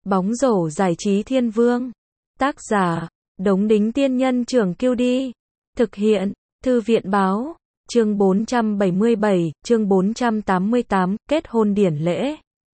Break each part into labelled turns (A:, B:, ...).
A: Bóng rổ giải trí thiên vương. Tác giả, Đống Đính Tiên Nhân Trưởng Kiêu Đi. Thực hiện, Thư viện Báo. Chương 477, chương 488, kết hôn điển lễ.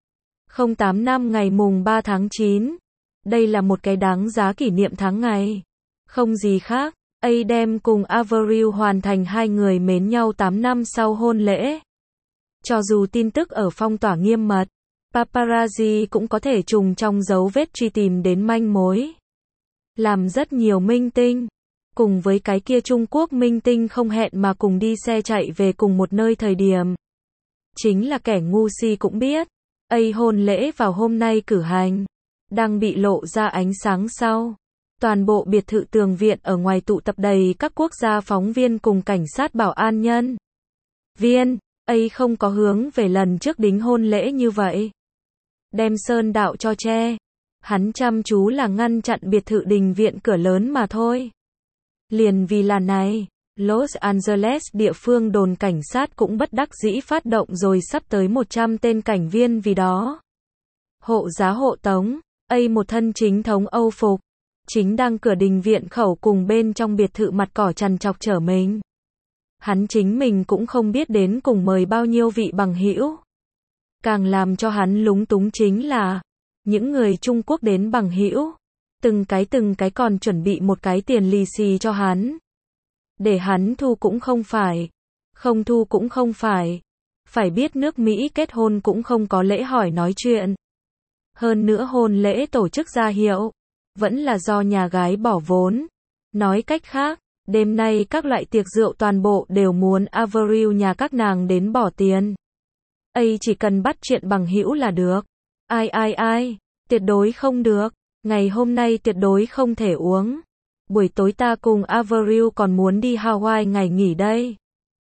A: 08 năm ngày mùng 3 tháng 9. Đây là một cái đáng giá kỷ niệm tháng ngày. Không gì khác, Adam cùng Avril hoàn thành hai người mến nhau 8 năm sau hôn lễ. Cho dù tin tức ở phong tỏa nghiêm mật, paparazzi cũng có thể trùng trong dấu vết truy tìm đến manh mối. Làm rất nhiều minh tinh, cùng với cái kia Trung Quốc minh tinh không hẹn mà cùng đi xe chạy về cùng một nơi thời điểm. Chính là kẻ ngu si cũng biết, hôn lễ vào hôm nay cử hành, đang bị lộ ra ánh sáng sau. Toàn bộ biệt thự tường viện ở ngoài tụ tập đầy các quốc gia phóng viên cùng cảnh sát bảo an nhân viên, không có hướng về lần trước đính hôn lễ như vậy. Đem sơn đạo cho che. Hắn chăm chú là ngăn chặn biệt thự đình viện cửa lớn mà thôi. Liền vì là này, Los Angeles địa phương đồn cảnh sát cũng bất đắc dĩ phát động rồi sắp tới 100 tên cảnh viên vì đó. Hộ giá hộ tống, một thân chính thống Âu phục, chính đang cửa đình viện khẩu cùng bên trong biệt thự mặt cỏ trằn trọc chở mình. Hắn chính mình cũng không biết đến cùng mời bao nhiêu vị bằng hữu. Càng làm cho hắn lúng túng chính là, những người Trung Quốc đến bằng hữu, từng cái còn chuẩn bị một cái tiền lì xì cho hắn. Để hắn thu cũng không phải, không thu cũng không phải. Phải biết nước Mỹ kết hôn cũng không có lễ hỏi nói chuyện. Hơn nữa hôn lễ tổ chức ra hiệu, vẫn là do nhà gái bỏ vốn. Nói cách khác, đêm nay các loại tiệc rượu toàn bộ đều muốn Avril nhà các nàng đến bỏ tiền. Chỉ cần bắt chuyện bằng hữu là được. Ai, tuyệt đối không được. Ngày hôm nay tuyệt đối không thể uống. Buổi tối ta cùng Avril còn muốn đi Hawaii ngày nghỉ đây.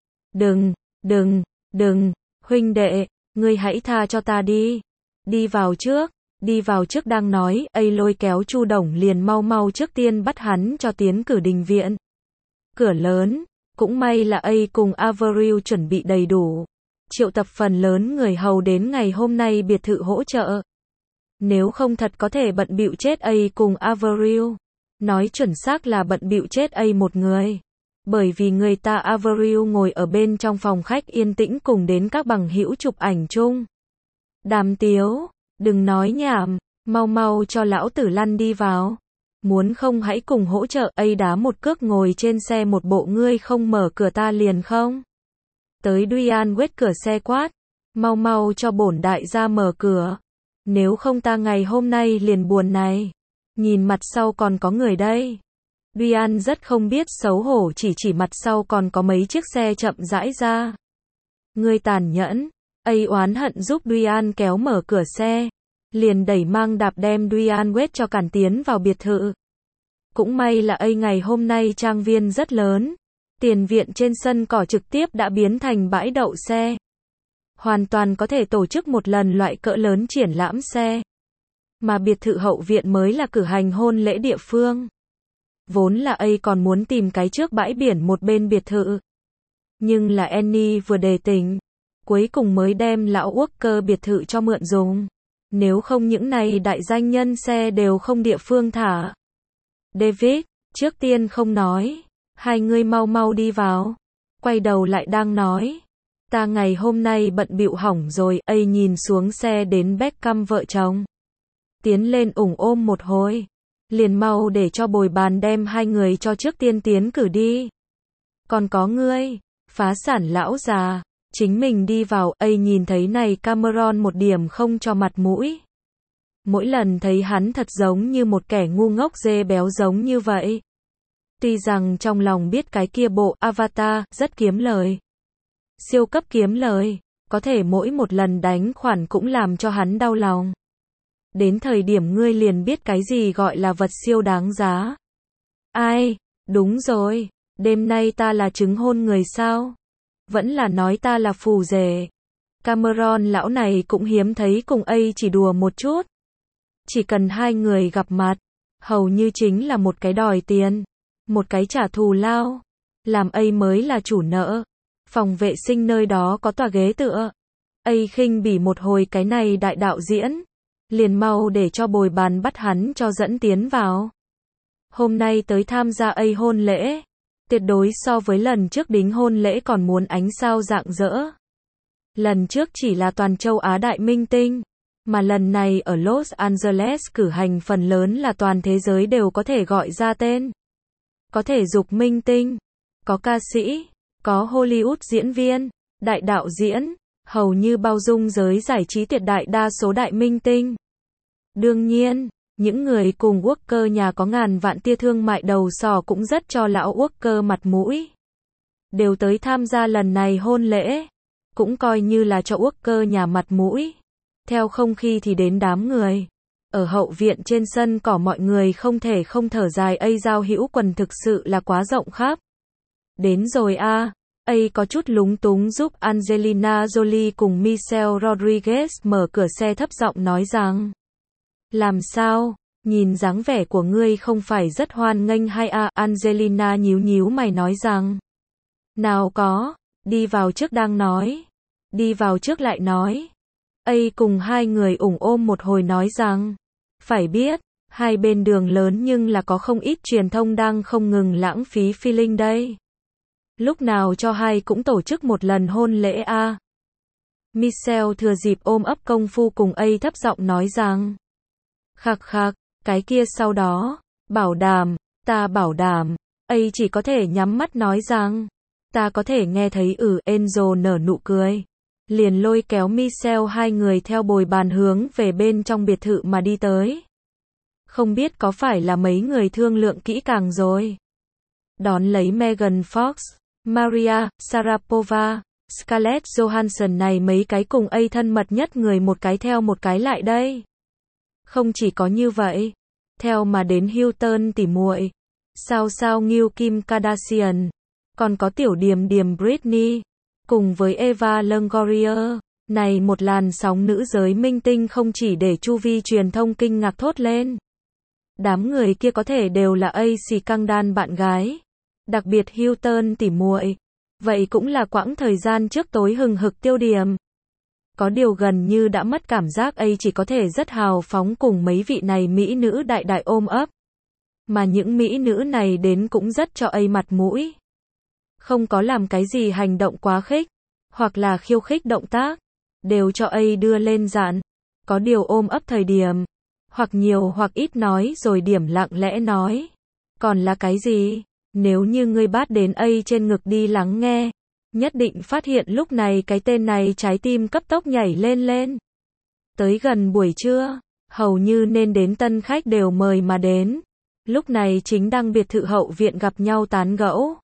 A: Đừng, huynh đệ, ngươi hãy tha cho ta đi. Đi vào trước đang nói, lôi kéo Chu Đồng liền mau trước tiên bắt hắn cho tiến cử đình viện. Cửa lớn, cũng may là cùng Avril chuẩn bị đầy đủ. Triệu tập phần lớn người hầu đến ngày hôm nay biệt thự hỗ trợ. Nếu không thật có thể bận bịu chết cùng Avril. Nói chuẩn xác là bận bịu chết một người. Bởi vì người ta Avril ngồi ở bên trong phòng khách yên tĩnh cùng đến các bằng hữu chụp ảnh chung. Đàm tiếu, đừng nói nhảm, mau cho lão tử lăn đi vào. Muốn không hãy cùng hỗ trợ, đá một cước ngồi trên xe một bộ ngươi không mở cửa ta liền không. Tới Diane quét cửa xe quát, mau cho bổn đại gia mở cửa. Nếu không ta ngày hôm nay liền buồn này. Nhìn mặt sau còn có người đây. Diane rất không biết xấu hổ chỉ mặt sau còn có mấy chiếc xe chậm rãi ra. Ngươi tàn nhẫn, oán hận giúp Diane kéo mở cửa xe. Liền đẩy mang đạp đem Diane quét cho cản tiến vào biệt thự. Cũng may là ngày hôm nay trang viên rất lớn. Tiền viện trên sân cỏ trực tiếp đã biến thành bãi đậu xe. Hoàn toàn có thể tổ chức một lần loại cỡ lớn triển lãm xe. Mà biệt thự hậu viện mới là cử hành hôn lễ địa phương. Vốn là còn muốn tìm cái trước bãi biển một bên biệt thự. Nhưng là Annie vừa đề tỉnh. Cuối cùng mới đem lão Walker biệt thự cho mượn dùng. Nếu không những này đại danh nhân xe đều không địa phương thả. David, trước tiên không nói. Hai người mau đi vào. Quay đầu lại đang nói. Ta ngày hôm nay bận bịu hỏng rồi. Nhìn xuống xe đến Beckham vợ chồng. Tiến lên ôm một hồi. Liền mau để cho bồi bàn đem hai người cho trước tiên tiến cử đi. Còn có ngươi, phá sản lão già. Chính mình đi vào, nhìn thấy này Cameron một điểm không cho mặt mũi. Mỗi lần thấy hắn thật giống như một kẻ ngu ngốc dê béo giống như vậy. Tuy rằng trong lòng biết cái kia bộ Avatar rất kiếm lời. Siêu cấp kiếm lời, có thể mỗi một lần đánh khoản cũng làm cho hắn đau lòng. Đến thời điểm ngươi liền biết cái gì gọi là vật siêu đáng giá. Đúng rồi, đêm nay ta là chứng hôn người sao? Vẫn là nói ta là phù rể. Cameron lão này cũng hiếm thấy cùng chỉ đùa một chút. Chỉ cần hai người gặp mặt, hầu như chính là một cái đòi tiền, một cái trả thù lao. Làm mới là chủ nợ. Phòng vệ sinh nơi đó có tòa ghế tựa. Khinh bỉ một hồi cái này đại đạo diễn. liền mau để cho bồi bàn bắt hắn cho dẫn tiến vào. Hôm nay tới tham gia ấy hôn lễ, tuyệt đối so với lần trước đính hôn lễ còn muốn ánh sao rạng rỡ. Lần trước chỉ là toàn châu Á đại minh tinh, mà lần này ở Los Angeles cử hành phần lớn là toàn thế giới đều có thể gọi ra tên. Có thể dục minh tinh, có ca sĩ, có Hollywood diễn viên, đại đạo diễn, hầu như bao dung giới giải trí tuyệt đại đa số đại minh tinh. Đương nhiên, những người cùng Walker nhà có ngàn vạn tia thương mại đầu sò cũng rất cho lão Walker mặt mũi. Đều tới tham gia lần này hôn lễ, cũng coi như là cho Walker nhà mặt mũi. Theo không khí thì đến đám người. Ở hậu viện trên sân cỏ mọi người không thể không thở dài, giao hữu quần thực sự là quá rộng khắp. Đến rồi a. Có chút lúng túng giúp Angelina Jolie cùng Michelle Rodriguez mở cửa xe, thấp giọng nói rằng: làm sao, nhìn dáng vẻ của ngươi không phải rất hoan nghênh hay à? Angelina nhíu nhíu mày nói rằng: nào có, đi vào trước đang nói. Đi vào trước lại nói. Cùng hai người ôm một hồi nói rằng: phải biết, hai bên đường lớn nhưng là có không ít truyền thông đang không ngừng lãng phí feeling đây. Lúc nào cho hai cũng tổ chức một lần hôn lễ a. Michelle thừa dịp ôm ấp công phu cùng thấp giọng nói rằng: khạc khạc, cái kia sau đó, bảo đảm, ta bảo đảm. Chỉ có thể nhắm mắt nói rằng: ta có thể nghe thấy. Enzo nở nụ cười, liền lôi kéo Michelle, hai người theo bồi bàn hướng về bên trong biệt thự mà đi tới. Không biết có phải là mấy người thương lượng kỹ càng rồi. Đón lấy Megan Fox, Maria Sharapova, Scarlett Johansson này mấy cái cùng thân mật nhất người một cái theo một cái lại đây. Không chỉ có như vậy, theo mà đến Hilton tỉ muội, sao Ngưu Kim Kardashian, còn có tiểu điềm điềm Britney, cùng với Eva Longoria, này một làn sóng nữ giới minh tinh không chỉ để chu vi truyền thông kinh ngạc thốt lên. Đám người kia có thể đều là AC căng đan bạn gái, đặc biệt Hilton tỉ muội, vậy cũng là quãng thời gian trước tối hừng hực tiêu điểm. Có điều gần như đã mất cảm giác, chỉ có thể rất hào phóng cùng mấy vị này mỹ nữ đại đại ôm ấp. Mà những mỹ nữ này đến cũng rất cho mặt mũi. Không có làm cái gì hành động quá khích, hoặc là khiêu khích động tác, đều cho đưa lên dạn. Có điều ôm ấp thời điểm, hoặc nhiều hoặc ít nói rồi điểm lặng lẽ nói. Còn là cái gì? Nếu như ngươi bắt đến trên ngực đi lắng nghe, nhất định phát hiện lúc này cái tên này trái tim cấp tốc nhảy lên. Tới gần buổi trưa, hầu như nên đến tân khách đều mời mà đến. Lúc này chính đang biệt thự hậu viện gặp nhau tán gẫu,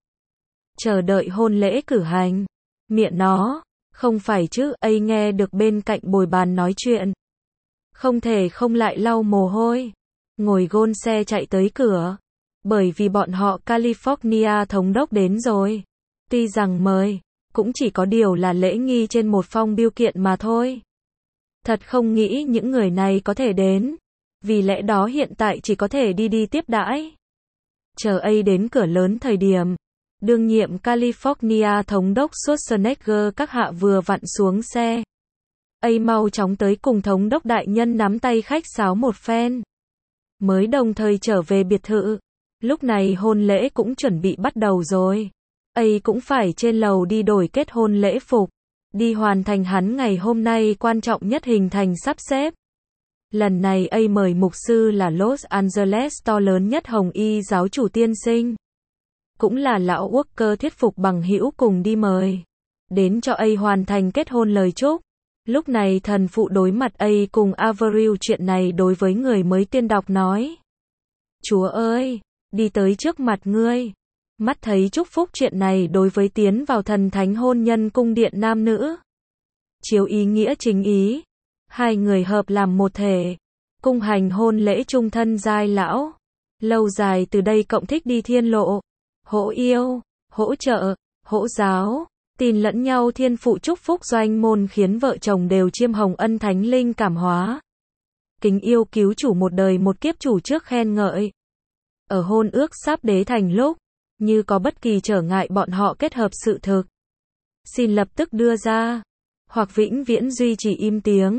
A: chờ đợi hôn lễ cử hành. Miệng nó, không phải chứ, nghe được bên cạnh bồi bàn nói chuyện. Không thể không lại lau mồ hôi, ngồi gôn xe chạy tới cửa. Bởi vì bọn họ California thống đốc đến rồi. Tuy rằng mời, cũng chỉ có điều là lễ nghi trên một phong bưu kiện mà thôi. Thật không nghĩ những người này có thể đến. Vì lẽ đó hiện tại chỉ có thể đi tiếp đãi. Chờ đến cửa lớn thời điểm, đương nhiệm California thống đốc Schwarzenegger các hạ vừa vặn xuống xe. Mau chóng tới cùng thống đốc đại nhân nắm tay khách sáo một phen. Mới đồng thời trở về biệt thự. Lúc này hôn lễ cũng chuẩn bị bắt đầu rồi. Cũng phải trên lầu đi đổi kết hôn lễ phục, đi hoàn thành hắn ngày hôm nay quan trọng nhất hình thành sắp xếp. Lần này mời mục sư là Los Angeles to lớn nhất Hồng Y giáo chủ tiên sinh. Cũng là lão Walker thuyết phục bằng hữu cùng đi mời. Đến cho hoàn thành kết hôn lời chúc. Lúc này thần phụ đối mặt cùng Avril chuyện này đối với người mới tiên đọc nói. Chúa ơi, đi tới trước mặt ngươi. Mắt thấy chúc phúc chuyện này đối với tiến vào thần thánh hôn nhân cung điện nam nữ. Chiếu ý nghĩa chính ý. Hai người hợp làm một thể. Cung hành hôn lễ chung thân giai lão. Lâu dài từ đây cộng thích đi thiên lộ. Hỗ yêu, hỗ trợ, hỗ giáo. Tin lẫn nhau thiên phụ chúc phúc doanh môn khiến vợ chồng đều chiêm hồng ân thánh linh cảm hóa. Kính yêu cứu chủ một đời một kiếp chủ trước khen ngợi. Ở hôn ước sắp đế thành lúc, như có bất kỳ trở ngại bọn họ kết hợp sự thực. Xin lập tức đưa ra, hoặc vĩnh viễn duy trì im tiếng.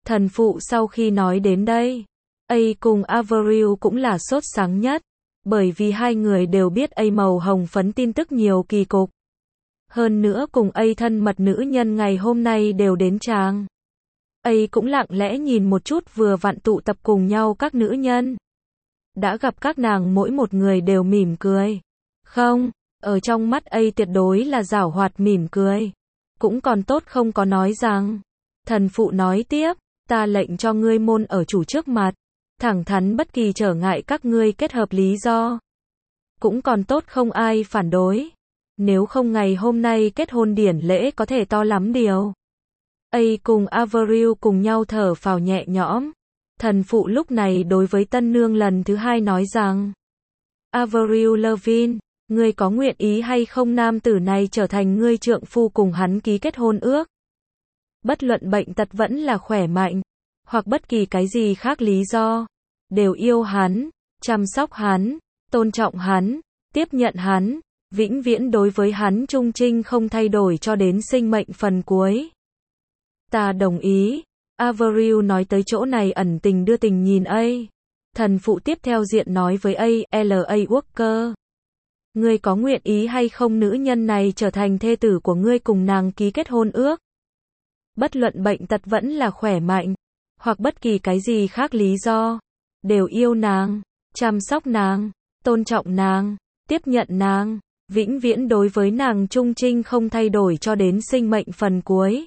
A: Thần phụ sau khi nói đến đây, A cùng Avril cũng là sốt sắng nhất, bởi vì hai người đều biết A màu hồng phấn tin tức nhiều kỳ cục. Hơn nữa cùng A thân mật nữ nhân ngày hôm nay đều đến tràng. A cũng lặng lẽ nhìn một chút vừa vặn tụ tập cùng nhau các nữ nhân. Đã gặp các nàng mỗi một người đều mỉm cười. Không, ở trong mắt A tuyệt đối là giảo hoạt mỉm cười. Cũng còn tốt không có nói rằng. Thần phụ nói tiếp, ta lệnh cho ngươi môn ở chủ trước mặt. Thẳng thắn bất kỳ trở ngại các ngươi kết hợp lý do. Cũng còn tốt không ai phản đối. Nếu không ngày hôm nay kết hôn điển lễ có thể to lắm điều. A cùng Avril cùng nhau thở phào nhẹ nhõm. Thần phụ lúc này đối với tân nương lần thứ hai nói rằng, Avril Lavigne, ngươi có nguyện ý hay không nam tử này trở thành ngươi trượng phu cùng hắn ký kết hôn ước? Bất luận bệnh tật vẫn là khỏe mạnh, hoặc bất kỳ cái gì khác lý do, đều yêu hắn, chăm sóc hắn, tôn trọng hắn, tiếp nhận hắn, vĩnh viễn đối với hắn trung trinh không thay đổi cho đến sinh mệnh phần cuối. Ta đồng ý. Avril nói tới chỗ này ẩn tình đưa tình nhìn A. Thần phụ tiếp theo diện nói với A.L.A. Walker. Ngươi có nguyện ý hay không nữ nhân này trở thành thê tử của ngươi cùng nàng ký kết hôn ước? Bất luận bệnh tật vẫn là khỏe mạnh, hoặc bất kỳ cái gì khác lý do, đều yêu nàng, chăm sóc nàng, tôn trọng nàng, tiếp nhận nàng, vĩnh viễn đối với nàng trung trinh không thay đổi cho đến sinh mệnh phần cuối.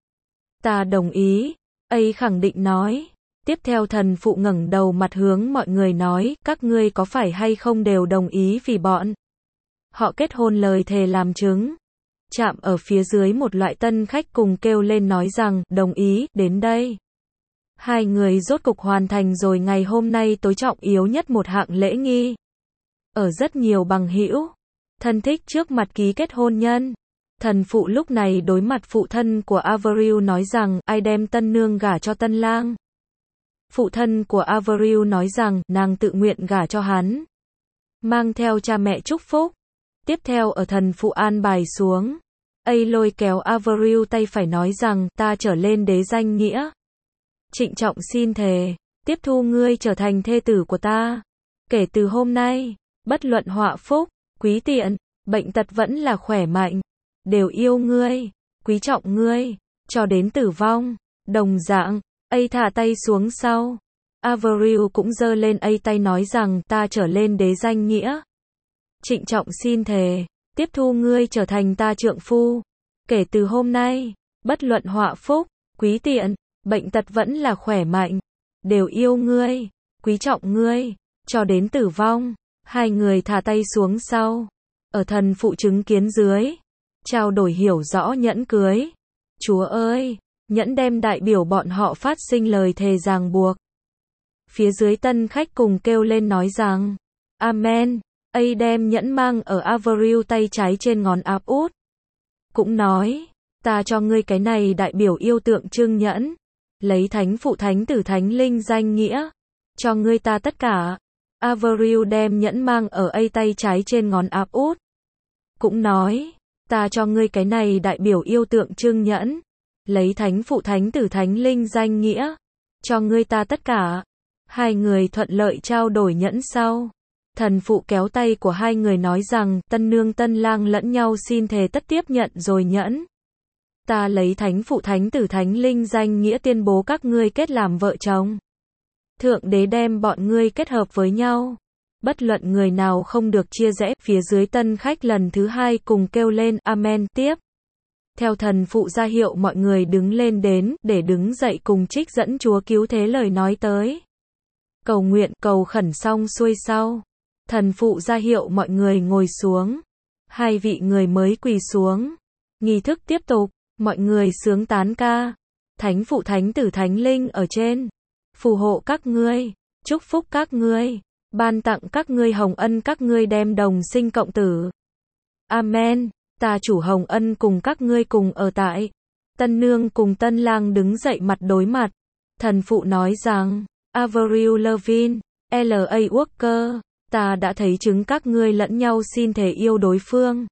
A: Ta đồng ý. A khẳng định nói. Tiếp theo thần phụ ngẩng đầu mặt hướng mọi người nói, các ngươi có phải hay không đều đồng ý vì bọn họ kết hôn lời thề làm chứng. Chạm ở phía dưới một loại tân khách cùng kêu lên nói rằng, đồng ý, đến đây. Hai người rốt cục hoàn thành rồi ngày hôm nay tối trọng yếu nhất một hạng lễ nghi. Ở rất nhiều bằng hữu, thân thích trước mặt ký kết hôn nhân. Thần phụ lúc này đối mặt phụ thân của Avril nói rằng, ai đem tân nương gả cho tân lang? Phụ thân của Avril nói rằng, nàng tự nguyện gả cho hắn. Mang theo cha mẹ chúc phúc. Tiếp theo ở thần phụ an bài xuống. A lôi kéo Avril tay phải nói rằng, ta trở lên đế danh nghĩa. Trịnh trọng xin thề, tiếp thu ngươi trở thành thê tử của ta. Kể từ hôm nay, bất luận họa phúc, quý tiện, bệnh tật vẫn là khỏe mạnh. Đều yêu ngươi, quý trọng ngươi, cho đến tử vong. Đồng dạng, A thả tay xuống sau. Avril cũng giơ lên A tay nói rằng, ta trở lên đế danh nghĩa. Trịnh trọng xin thề, tiếp thu ngươi trở thành ta trượng phu. Kể từ hôm nay, bất luận họa phúc, quý tiện, bệnh tật vẫn là khỏe mạnh. Đều yêu ngươi, quý trọng ngươi, cho đến tử vong. Hai người thả tay xuống sau. Ở thần phụ chứng kiến dưới. Trao đổi hiểu rõ nhẫn cưới. Chúa ơi, nhẫn đem đại biểu bọn họ phát sinh lời thề ràng buộc. Phía dưới tân khách cùng kêu lên nói rằng, Amen. A đem nhẫn mang ở Avril tay trái trên ngón áp út. Cũng nói, ta cho ngươi cái này đại biểu yêu tượng trưng nhẫn. Lấy thánh phụ thánh tử thánh linh danh nghĩa. Cho ngươi ta tất cả. Avril đem nhẫn mang ở A tay trái trên ngón áp út. Cũng nói, ta cho ngươi cái này đại biểu yêu tượng trưng nhẫn. Lấy thánh phụ thánh tử thánh linh danh nghĩa. Cho ngươi ta tất cả. Hai người thuận lợi trao đổi nhẫn sau. Thần phụ kéo tay của hai người nói rằng, tân nương tân lang lẫn nhau xin thề tất tiếp nhận rồi nhẫn. Ta lấy thánh phụ thánh tử thánh linh danh nghĩa tuyên bố các ngươi kết làm vợ chồng. Thượng đế đem bọn ngươi kết hợp với nhau. Bất luận người nào không được chia rẽ. Phía dưới tân khách lần thứ hai cùng kêu lên, Amen. Tiếp theo thần phụ ra hiệu mọi người đứng lên đến, để đứng dậy cùng trích dẫn Chúa cứu thế lời nói tới. Cầu nguyện, cầu khẩn xong xuôi sau. Thần phụ ra hiệu mọi người ngồi xuống. Hai vị người mới quỳ xuống. Nghi thức tiếp tục, mọi người sướng tán ca. Thánh phụ thánh tử thánh linh ở trên. Phù hộ các ngươi, chúc phúc các ngươi, ban tặng các ngươi hồng ân các ngươi đem đồng sinh cộng tử. Amen. Ta chủ hồng ân cùng các ngươi cùng ở tại. Tân nương cùng tân lang đứng dậy mặt đối mặt. Thần phụ nói rằng, Avril Lavigne, L.A. Walker, ta đã thấy chứng các ngươi lẫn nhau xin thề yêu đối phương.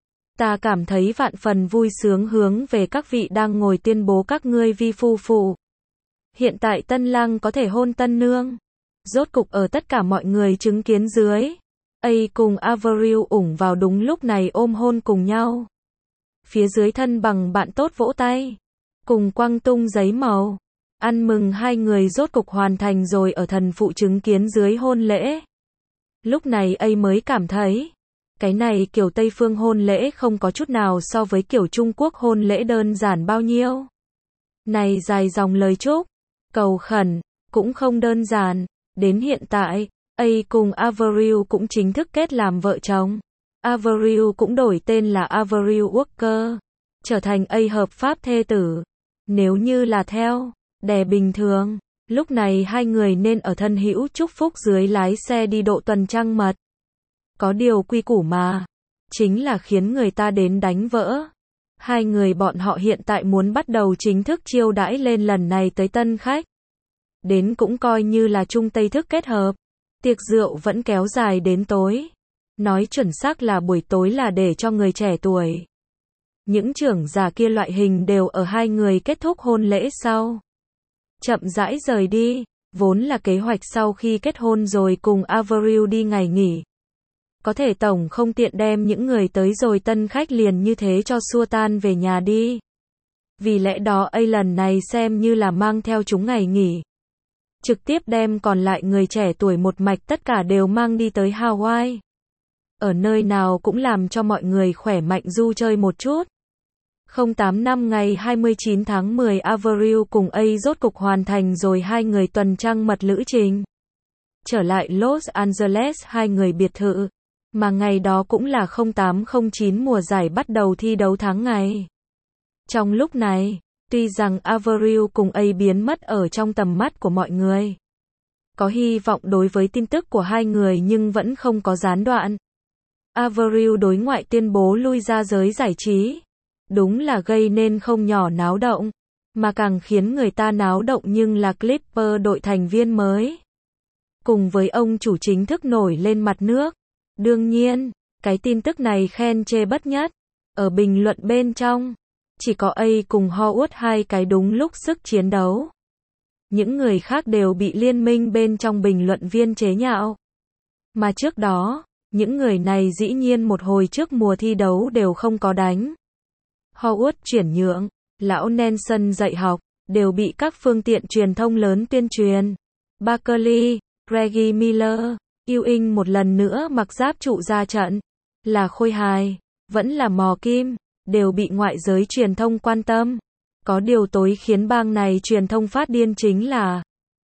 A: Ta cảm thấy vạn phần vui sướng hướng về các vị đang ngồi tuyên bố các ngươi vi phu phụ. Hiện tại tân lang có thể hôn tân nương. Rốt cục ở tất cả mọi người chứng kiến dưới, A cùng Avril ủng vào đúng lúc này ôm hôn cùng nhau. Phía dưới thân bằng bạn tốt vỗ tay, cùng quăng tung giấy màu, ăn mừng hai người rốt cục hoàn thành rồi ở thần phụ chứng kiến dưới hôn lễ. Lúc này A mới cảm thấy, cái này kiểu Tây phương hôn lễ không có chút nào so với kiểu Trung Quốc hôn lễ đơn giản bao nhiêu. Này dài dòng lời chúc, cầu khẩn, cũng không đơn giản. Đến hiện tại, A cùng Avril cũng chính thức kết làm vợ chồng. Avril cũng đổi tên là Avril Walker, trở thành A hợp pháp thê tử. Nếu như là theo đè bình thường, lúc này hai người nên ở thân hữu chúc phúc dưới lái xe đi độ tuần trăng mật. Có điều quy củ mà, chính là khiến người ta đến đánh vỡ. Hai người bọn họ hiện tại muốn bắt đầu chính thức chiêu đãi lên lần này tới tân khách. Đến cũng coi như là Trung Tây thức kết hợp. Tiệc rượu vẫn kéo dài đến tối. Nói chuẩn xác là buổi tối là để cho người trẻ tuổi. Những trưởng già kia loại hình đều ở hai người kết thúc hôn lễ sau. Chậm rãi rời đi, vốn là kế hoạch sau khi kết hôn rồi cùng Avril đi ngày nghỉ. Có thể tổng không tiện đem những người tới rồi tân khách liền như thế cho xua tan về nhà đi. Vì lẽ đó A lần này xem như là mang theo chúng ngày nghỉ. Trực tiếp đem còn lại người trẻ tuổi một mạch tất cả đều mang đi tới Hawaii. Ở nơi nào cũng làm cho mọi người khỏe mạnh du chơi một chút. 08 năm ngày 29 tháng 10 Avril cùng A rốt cục hoàn thành rồi hai người tuần trăng mật lữ trình. Trở lại Los Angeles hai người biệt thự. Mà ngày đó cũng là 0809 mùa giải bắt đầu thi đấu tháng ngày. Trong lúc này, tuy rằng Avril cùng A biến mất ở trong tầm mắt của mọi người. Có hy vọng đối với tin tức của hai người nhưng vẫn không có gián đoạn. Avril đối ngoại tuyên bố lui ra giới giải trí. Đúng là gây nên không nhỏ náo động. Mà càng khiến người ta náo động nhưng là Clipper đội thành viên mới. Cùng với ông chủ chính thức nổi lên mặt nước. Đương nhiên, cái tin tức này khen chê bất nhất. Ở bình luận bên trong, chỉ có A cùng Howard hai cái đúng lúc sức chiến đấu. Những người khác đều bị liên minh bên trong bình luận viên chế nhạo. Mà trước đó, những người này dĩ nhiên một hồi trước mùa thi đấu đều không có đánh. Howard chuyển nhượng, lão Nelson dạy học, đều bị các phương tiện truyền thông lớn tuyên truyền. Barkley, Reggie Miller, Ewing một lần nữa mặc giáp trụ ra trận. Là khôi hài, vẫn là mò kim, đều bị ngoại giới truyền thông quan tâm. Có điều tối khiến bang này truyền thông phát điên chính là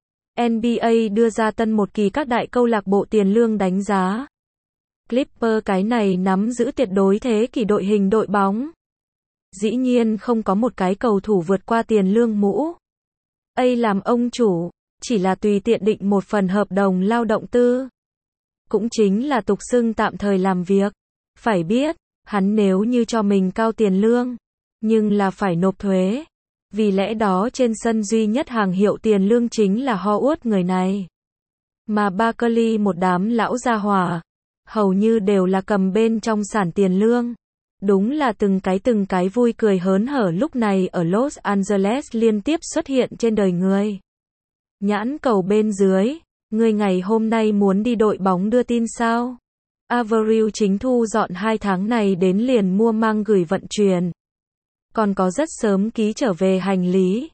A: NBA đưa ra tân một kỳ các đại câu lạc bộ tiền lương đánh giá. Clipper cái này nắm giữ tuyệt đối thế kỷ đội hình đội bóng. Dĩ nhiên không có một cái cầu thủ vượt qua tiền lương mũ. A làm ông chủ, chỉ là tùy tiện định một phần hợp đồng lao động tư. Cũng chính là tục xưng tạm thời làm việc. Phải biết, hắn nếu như cho mình cao tiền lương, nhưng là phải nộp thuế. Vì lẽ đó trên sân duy nhất hàng hiệu tiền lương chính là Howard người này. Mà Barkley một đám lão gia hỏa, hầu như đều là cầm bên trong sản tiền lương. Đúng là từng cái vui cười hớn hở lúc này ở Los Angeles liên tiếp xuất hiện trên đời người. Nhãn cầu bên dưới, người ngày hôm nay muốn đi đội bóng đưa tin sao? Avril chính thu dọn 2 tháng này đến liền mua mang gửi vận chuyển. Còn có rất sớm ký trở về hành lý.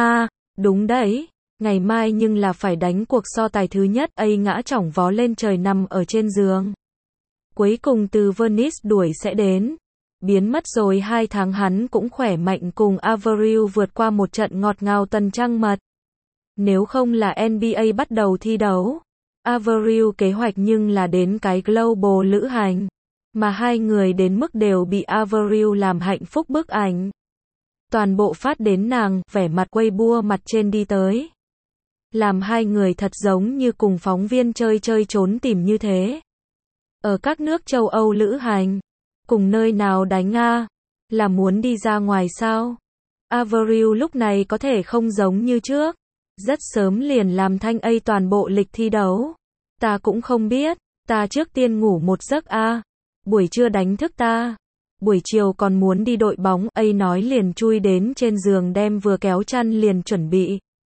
A: Đúng đấy, ngày mai nhưng là phải đánh cuộc so tài thứ nhất. A ngã chỏng vó lên trời nằm ở trên giường. Cuối cùng từ Venice đuổi sẽ đến. Biến mất rồi 2 tháng hắn cũng khỏe mạnh cùng Avril vượt qua một trận ngọt ngào tuần trăng mật. Nếu không là NBA bắt đầu thi đấu, Avril kế hoạch nhưng là đến cái global lữ hành. Mà hai người đến mức đều bị Avril làm hạnh phúc bức ảnh. Toàn bộ phát đến nàng, vẻ mặt Weibo mặt trên đi tới. Làm hai người thật giống như cùng phóng viên chơi trốn tìm như thế. Ở các nước châu Âu lữ hành. Cùng nơi nào đánh là muốn đi ra ngoài sao? Avril lúc này có thể không giống như trước. Rất sớm liền làm thanh A toàn bộ lịch thi đấu. Ta cũng không biết, ta trước tiên ngủ một giấc buổi trưa đánh thức ta. Buổi chiều còn muốn đi đội bóng, A nói liền chui đến trên giường đem vừa kéo chăn liền chuẩn bị.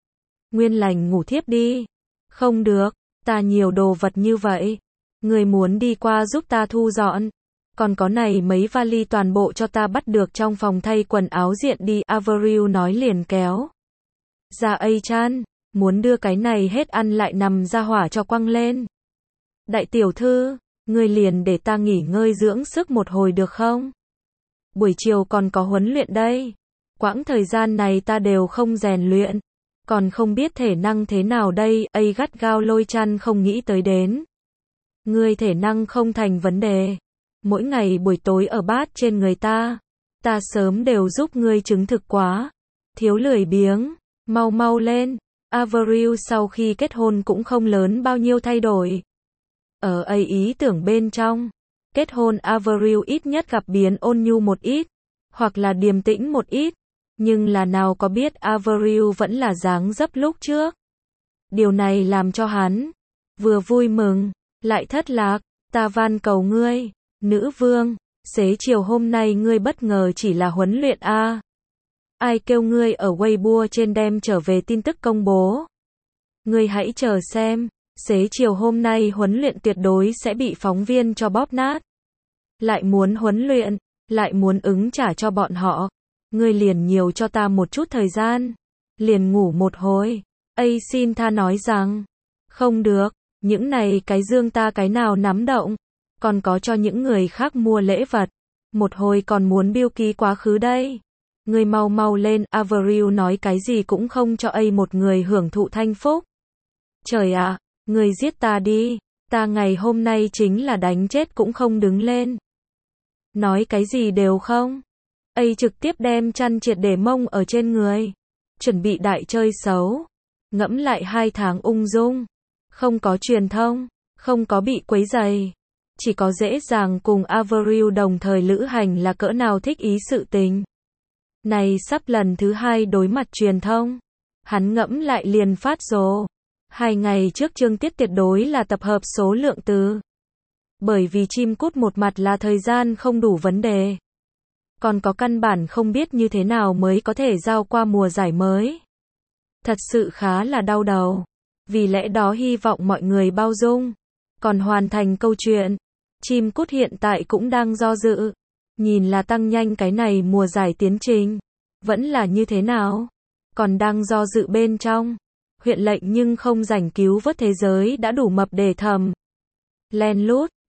A: Nguyên lành ngủ thiếp đi. Không được, ta nhiều đồ vật như vậy. Người muốn đi qua giúp ta thu dọn. Còn có này mấy vali toàn bộ cho ta bắt được trong phòng thay quần áo diện đi. Avril nói liền kéo ra Chan, muốn đưa cái này hết ăn lại nằm ra hỏa cho quăng lên. Đại tiểu thư, người liền để ta nghỉ ngơi dưỡng sức một hồi được không? Buổi chiều còn có huấn luyện đây. Quãng thời gian này ta đều không rèn luyện. Còn không biết thể năng thế nào đây. Gắt gao lôi Chan không nghĩ tới đến. Ngươi thể năng không thành vấn đề. Mỗi ngày buổi tối ở bát trên người ta sớm đều giúp ngươi chứng thực quá. Thiếu lười biếng, mau mau lên. Avril sau khi kết hôn cũng không lớn bao nhiêu thay đổi. Ở ý tưởng bên trong, kết hôn Avril ít nhất gặp biến ôn nhu một ít, hoặc là điềm tĩnh một ít, nhưng là nào có biết Avril vẫn là dáng dấp lúc trước. Điều này làm cho hắn vừa vui mừng, lại thất lạc. Ta van cầu ngươi, nữ vương, xế chiều hôm nay ngươi bất ngờ chỉ là huấn luyện a. Ai kêu ngươi ở Weibo trên đem trở về tin tức công bố. Ngươi hãy chờ xem, xế chiều hôm nay huấn luyện tuyệt đối sẽ bị phóng viên cho bóp nát. Lại muốn huấn luyện, lại muốn ứng trả cho bọn họ. Ngươi liền nhiều cho ta một chút thời gian. Liền ngủ một hồi. Xin tha nói rằng, không được, những này cái dương ta cái nào nắm động. Còn có cho những người khác mua lễ vật. Một hồi còn muốn biêu ký quá khứ đây. Ngươi mau mau lên. Avril nói cái gì cũng không cho một người hưởng thụ thanh phúc. Trời ạ, ngươi giết ta đi. Ta ngày hôm nay chính là đánh chết cũng không đứng lên. Nói cái gì đều không. Trực tiếp đem chăn triệt để mông ở trên người. Chuẩn bị đại chơi xấu. Ngẫm lại 2 tháng ung dung. Không có truyền thông. Không có bị quấy rầy. Chỉ có dễ dàng cùng Avril đồng thời lữ hành là cỡ nào thích ý sự tình. Này sắp lần thứ 2 đối mặt truyền thông. Hắn ngẫm lại liền phát rồ. 2 ngày trước chương tiết tuyệt đối là tập hợp số lượng từ. Bởi vì chim cút một mặt là thời gian không đủ vấn đề. Còn có căn bản không biết như thế nào mới có thể giao qua mùa giải mới. Thật sự khá là đau đầu. Vì lẽ đó hy vọng mọi người bao dung. Còn hoàn thành câu chuyện. Chim cút hiện tại cũng đang do dự. Nhìn là tăng nhanh cái này mùa giải tiến trình. Vẫn là như thế nào? Còn đang do dự bên trong. Huyện lệnh nhưng không rảnh cứu vớt thế giới đã đủ mập để thầm. Len lút.